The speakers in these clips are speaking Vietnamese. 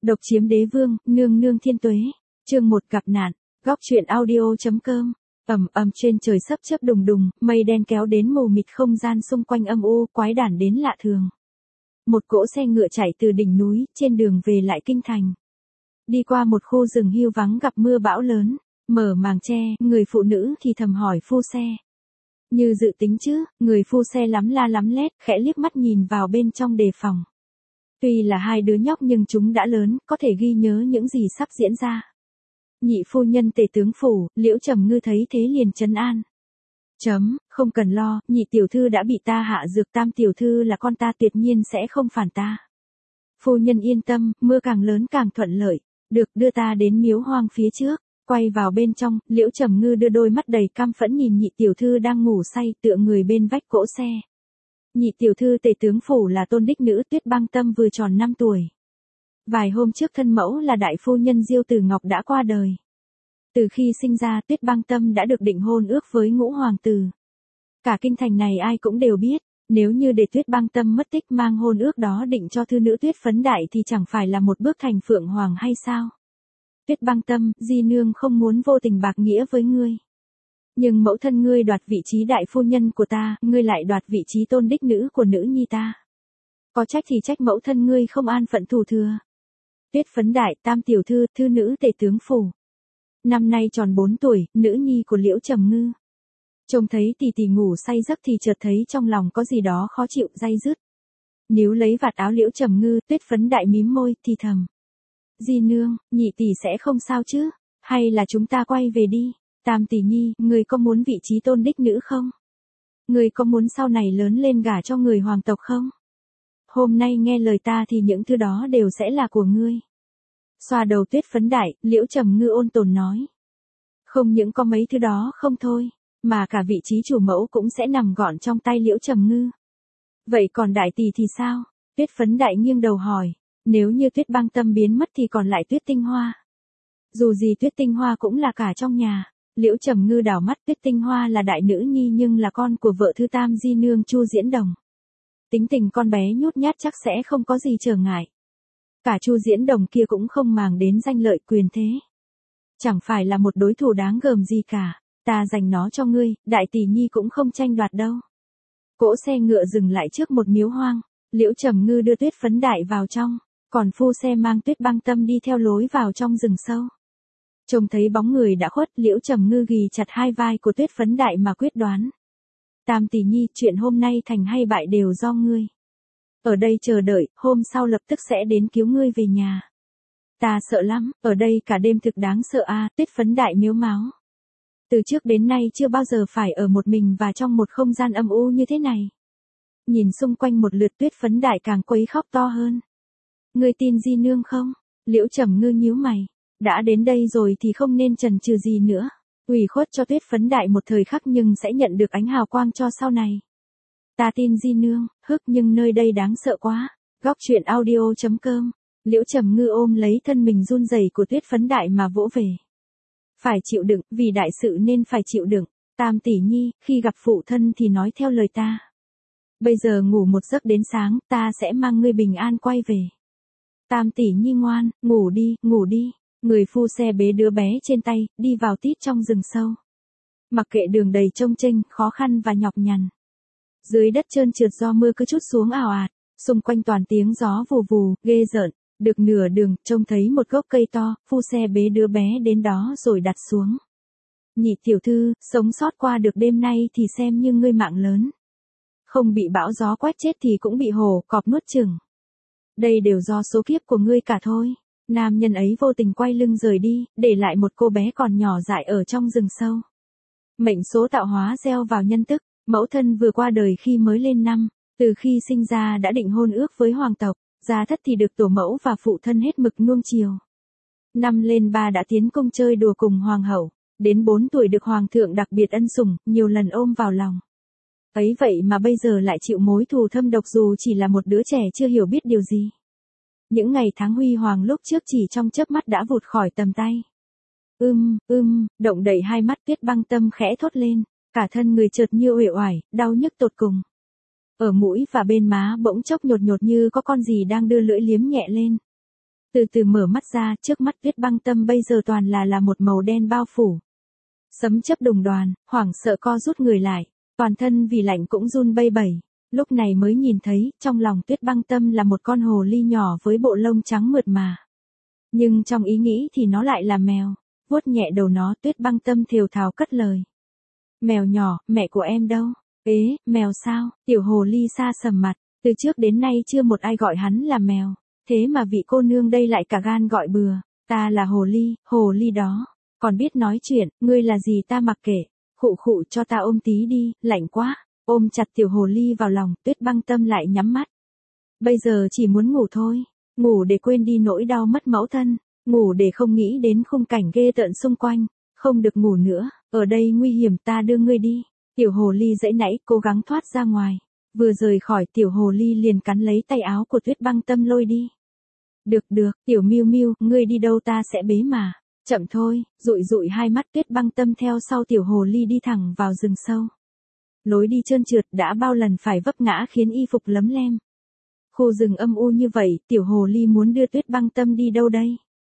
Độc chiếm đế vương, nương nương thiên tuế. Chương 1 gặp nạn. Góc truyện audio.com. Ầm trên trời sắp chớp đùng đùng, mây đen kéo đến mù mịt, không gian xung quanh âm u, quái đản đến lạ thường. Một cỗ xe ngựa chạy từ đỉnh núi, trên đường về lại kinh thành. Đi qua một khu rừng hiu vắng gặp mưa bão lớn, mở màng che, người phụ nữ thì thầm hỏi phu xe. Như dự tính chứ, người phu xe lắm la lắm lét, khẽ liếc mắt nhìn vào bên trong đề phòng. Tuy là hai đứa nhóc nhưng chúng đã lớn, có thể ghi nhớ những gì sắp diễn ra. Nhị phu nhân Tề tướng phủ, Liễu Trầm Ngư thấy thế liền trấn an. Không cần lo, nhị tiểu thư đã bị ta hạ dược, tam tiểu thư là con ta tuyệt nhiên sẽ không phản ta. Phu nhân yên tâm, mưa càng lớn càng thuận lợi, được đưa ta đến miếu hoang phía trước. Quay vào bên trong, Liễu Trầm Ngư đưa đôi mắt đầy căm phẫn nhìn nhị tiểu thư đang ngủ say tựa người bên vách cỗ xe. Nhị tiểu thư Tề tướng phủ là tôn đích nữ Tuyết Băng Tâm vừa tròn 5 tuổi. Vài hôm trước thân mẫu là đại phu nhân Diêu Tử Ngọc đã qua đời. Từ khi sinh ra Tuyết Băng Tâm đã được định hôn ước với ngũ hoàng tử. Cả kinh thành này ai cũng đều biết, nếu như để Tuyết Băng Tâm mất tích mang hôn ước đó định cho thư nữ Tuyết Phấn Đại thì chẳng phải là một bước thành phượng hoàng hay sao? Tuyết Băng Tâm, di nương không muốn vô tình bạc nghĩa với ngươi. Nhưng mẫu thân ngươi đoạt vị trí đại phu nhân của ta, ngươi lại đoạt vị trí tôn đích nữ của nữ nhi ta. Có trách thì trách mẫu thân ngươi không an phận thủ thừa. Tuyết Phấn Đại, tam tiểu thư, thư nữ Tề tướng phủ. Năm nay tròn 4 tuổi, nữ nhi của Liễu Trầm Ngư. Trông thấy tỷ tỷ ngủ say giấc thì chợt thấy trong lòng có gì đó khó chịu, day dứt. Níu lấy vạt áo Liễu Trầm Ngư, Tuyết Phấn Đại mím môi, thì thầm. Di nương, nhị tỷ sẽ không sao chứ, hay là chúng ta quay về đi. Tam tỷ nhi, người có muốn vị trí tôn đích nữ không? Người có muốn sau này lớn lên gả cho người hoàng tộc không? Hôm nay nghe lời ta thì những thứ đó đều sẽ là của ngươi. Xoa đầu Tuyết Phấn Đại, Liễu Trầm Ngư ôn tồn nói. Không những có mấy thứ đó không thôi, mà cả vị trí chủ mẫu cũng sẽ nằm gọn trong tay Liễu Trầm Ngư. Vậy còn đại tỷ thì sao? Tuyết Phấn Đại nghiêng đầu hỏi. Nếu như Tuyết Băng Tâm biến mất thì còn lại Tuyết Tinh Hoa. Dù gì Tuyết Tinh Hoa cũng là cả trong nhà. Liễu Trầm Ngư đảo mắt, Tuyết Tinh Hoa là đại nữ nhi nhưng là con của vợ thư tam di nương Chu Diễn Đồng. Tính tình con bé nhút nhát chắc sẽ không có gì trở ngại. Cả Chu Diễn Đồng kia cũng không màng đến danh lợi quyền thế. Chẳng phải là một đối thủ đáng gờm gì cả, ta dành nó cho ngươi, đại tỷ nhi cũng không tranh đoạt đâu. Cỗ xe ngựa dừng lại trước một miếu hoang, Liễu Trầm Ngư đưa Tuyết Phấn Đại vào trong, còn phu xe mang Tuyết Băng Tâm đi theo lối vào trong rừng sâu. Trông thấy bóng người đã khuất, Liễu Trầm Ngư ghì chặt hai vai của Tuyết Phấn Đại mà quyết đoán. Tam tỷ nhi, chuyện hôm nay thành hay bại đều do ngươi. Ở đây chờ đợi, hôm sau lập tức sẽ đến cứu ngươi về nhà. Ta sợ lắm, ở đây cả đêm thực đáng sợ a. Tuyết Phấn Đại mếu máo. Từ trước đến nay chưa bao giờ phải ở một mình và trong một không gian âm u như thế này. Nhìn xung quanh một lượt, Tuyết Phấn Đại càng quấy khóc to hơn. Ngươi tin di nương không? Liễu Trầm Ngư nhíu mày. Đã đến đây rồi thì không nên chần chừ gì nữa. Ủy khuất cho Tuyết Phấn Đại một thời khắc nhưng sẽ nhận được ánh hào quang cho sau này. Ta tin di nương, nhưng nơi đây đáng sợ quá. Góc truyện audio.com. Liễu Trầm Ngư ôm lấy thân mình run rẩy của Tuyết Phấn Đại mà vỗ về. Phải chịu đựng, vì đại sự nên phải chịu đựng. Tam tỷ nhi, khi gặp phụ thân thì nói theo lời ta. Bây giờ ngủ một giấc đến sáng, ta sẽ mang ngươi bình an quay về. Tam tỷ nhi ngoan, ngủ đi, ngủ đi. Người phu xe bế đứa bé trên tay, đi vào tít trong rừng sâu. Mặc kệ đường đầy trông chênh, khó khăn và nhọc nhằn. Dưới đất trơn trượt do mưa cứ trút xuống ào ạt, xung quanh toàn tiếng gió vù vù, ghê rợn. Được nửa đường, trông thấy một gốc cây to, phu xe bế đứa bé đến đó rồi đặt xuống. Nhị tiểu thư, sống sót qua được đêm nay thì xem như ngươi mạng lớn. Không bị bão gió quét chết thì cũng bị hổ cọp nuốt chửng. Đây đều do số kiếp của ngươi cả thôi. Nam nhân ấy vô tình quay lưng rời đi, để lại một cô bé còn nhỏ dại ở trong rừng sâu. Mệnh số tạo hóa gieo vào nhân tức, mẫu thân vừa qua đời khi mới lên năm, từ khi sinh ra đã định hôn ước với hoàng tộc, gia thất thì được tổ mẫu và phụ thân hết mực nuông chiều. Năm lên 3 đã tiến cung chơi đùa cùng hoàng hậu, đến 4 tuổi được hoàng thượng đặc biệt ân sủng, nhiều lần ôm vào lòng. Ấy vậy mà bây giờ lại chịu mối thù thâm độc dù chỉ là một đứa trẻ chưa hiểu biết điều gì. Những ngày tháng huy hoàng lúc trước chỉ trong chớp mắt đã vụt khỏi tầm tay. Động đậy hai mắt, Tuyết Băng Tâm khẽ thốt lên, cả thân người chợt như uể oải, đau nhức tột cùng. Ở mũi và bên má bỗng chốc nhột nhột như có con gì đang đưa lưỡi liếm nhẹ lên. Từ từ mở mắt ra, trước mắt Tuyết Băng Tâm bây giờ toàn là một màu đen bao phủ. Sấm chớp đùng đoàn, hoảng sợ co rút người lại, toàn thân vì lạnh cũng run bây bẩy. Lúc này mới nhìn thấy, trong lòng Tuyết Băng Tâm là một con hồ ly nhỏ với bộ lông trắng mượt mà. Nhưng trong ý nghĩ thì nó lại là mèo. Vuốt nhẹ đầu nó, Tuyết Băng Tâm thều thào cất lời. Mèo nhỏ, mẹ của em đâu? Ế, mèo sao? Tiểu hồ ly xa sầm mặt, từ trước đến nay chưa một ai gọi hắn là mèo. Thế mà vị cô nương đây lại cả gan gọi bừa. Ta là hồ ly đó. Còn biết nói chuyện, ngươi là gì ta mặc kệ. Khụ khụ cho ta ôm tí đi, lạnh quá. Ôm chặt tiểu hồ ly vào lòng, Tuyết Băng Tâm lại nhắm mắt. Bây giờ chỉ muốn ngủ thôi. Ngủ để quên đi nỗi đau mất mẫu thân. Ngủ để không nghĩ đến khung cảnh ghê tợn xung quanh. Không được ngủ nữa, ở đây nguy hiểm, ta đưa ngươi đi. Tiểu hồ ly giãy nãy cố gắng thoát ra ngoài. Vừa rời khỏi, tiểu hồ ly liền cắn lấy tay áo của Tuyết Băng Tâm lôi đi. Được, tiểu Miu Miu, ngươi đi đâu ta sẽ bế mà. Chậm thôi, dụi dụi hai mắt, Tuyết Băng Tâm theo sau tiểu hồ ly đi thẳng vào rừng sâu. Lối đi trơn trượt, đã bao lần phải vấp ngã khiến y phục lấm lem. Khu rừng âm u như vậy, tiểu hồ ly muốn đưa Tuyết Băng Tâm đi đâu đây?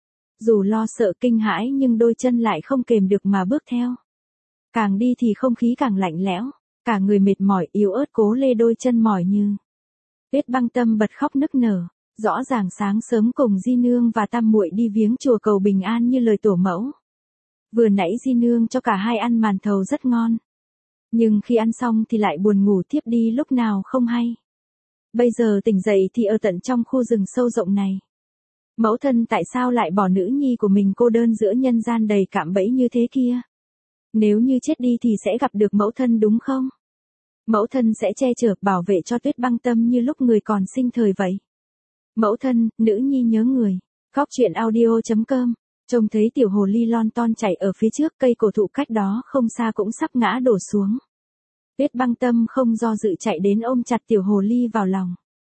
Dù lo sợ kinh hãi nhưng đôi chân lại không kềm được mà bước theo. Càng đi thì không khí càng lạnh lẽo, cả người mệt mỏi yếu ớt cố lê đôi chân mỏi như. Tuyết Băng Tâm bật khóc nức nở, rõ ràng sáng sớm cùng Di Nương và Tam muội đi viếng chùa cầu bình an như lời tổ mẫu. Vừa nãy Di Nương cho cả hai ăn màn thầu rất ngon. Nhưng khi ăn xong thì lại buồn ngủ thiếp đi lúc nào không hay. Bây giờ tỉnh dậy thì ở tận trong khu rừng sâu rộng này. Mẫu thân tại sao lại bỏ nữ nhi của mình cô đơn giữa nhân gian đầy cạm bẫy như thế kia? Nếu như chết đi thì sẽ gặp được mẫu thân đúng không? Mẫu thân sẽ che chở bảo vệ cho Tuyết Băng Tâm như lúc người còn sinh thời vậy. Mẫu thân, nữ nhi nhớ người. Góc truyện audio.com. Trông thấy tiểu hồ ly lon ton chạy ở phía trước, cây cổ thụ cách đó không xa cũng sắp ngã đổ xuống. Tuyết Băng Tâm không do dự chạy đến ôm chặt tiểu hồ ly vào lòng.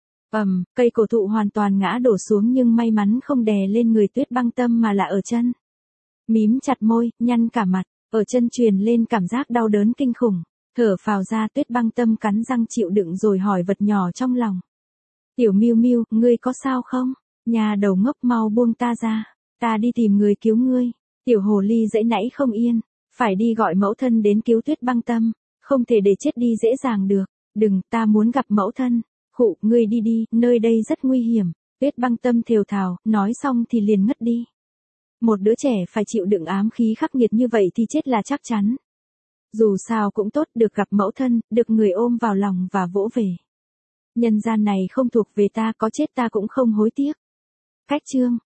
Cây cổ thụ hoàn toàn ngã đổ xuống nhưng may mắn không đè lên người Tuyết Băng Tâm mà là ở chân. Mím chặt môi, nhăn cả mặt, ở chân truyền lên cảm giác đau đớn kinh khủng. Thở phào ra, Tuyết Băng Tâm cắn răng chịu đựng rồi hỏi vật nhỏ trong lòng. Tiểu Miu Miu, ngươi có sao không? Nhà đầu ngốc, mau buông ta ra. Ta đi tìm người cứu ngươi. Tiểu hồ ly giãy nãy không yên. Phải đi gọi mẫu thân đến cứu Tuyết Băng Tâm. Không thể để chết đi dễ dàng được. Đừng, ta muốn gặp mẫu thân. Khụ, ngươi đi đi, nơi đây rất nguy hiểm. Tuyết Băng Tâm thều thào, nói xong thì liền ngất đi. Một đứa trẻ phải chịu đựng ám khí khắc nghiệt như vậy thì chết là chắc chắn. Dù sao cũng tốt được gặp mẫu thân, được người ôm vào lòng và vỗ về. Nhân gian này không thuộc về ta, có chết ta cũng không hối tiếc. Cách chương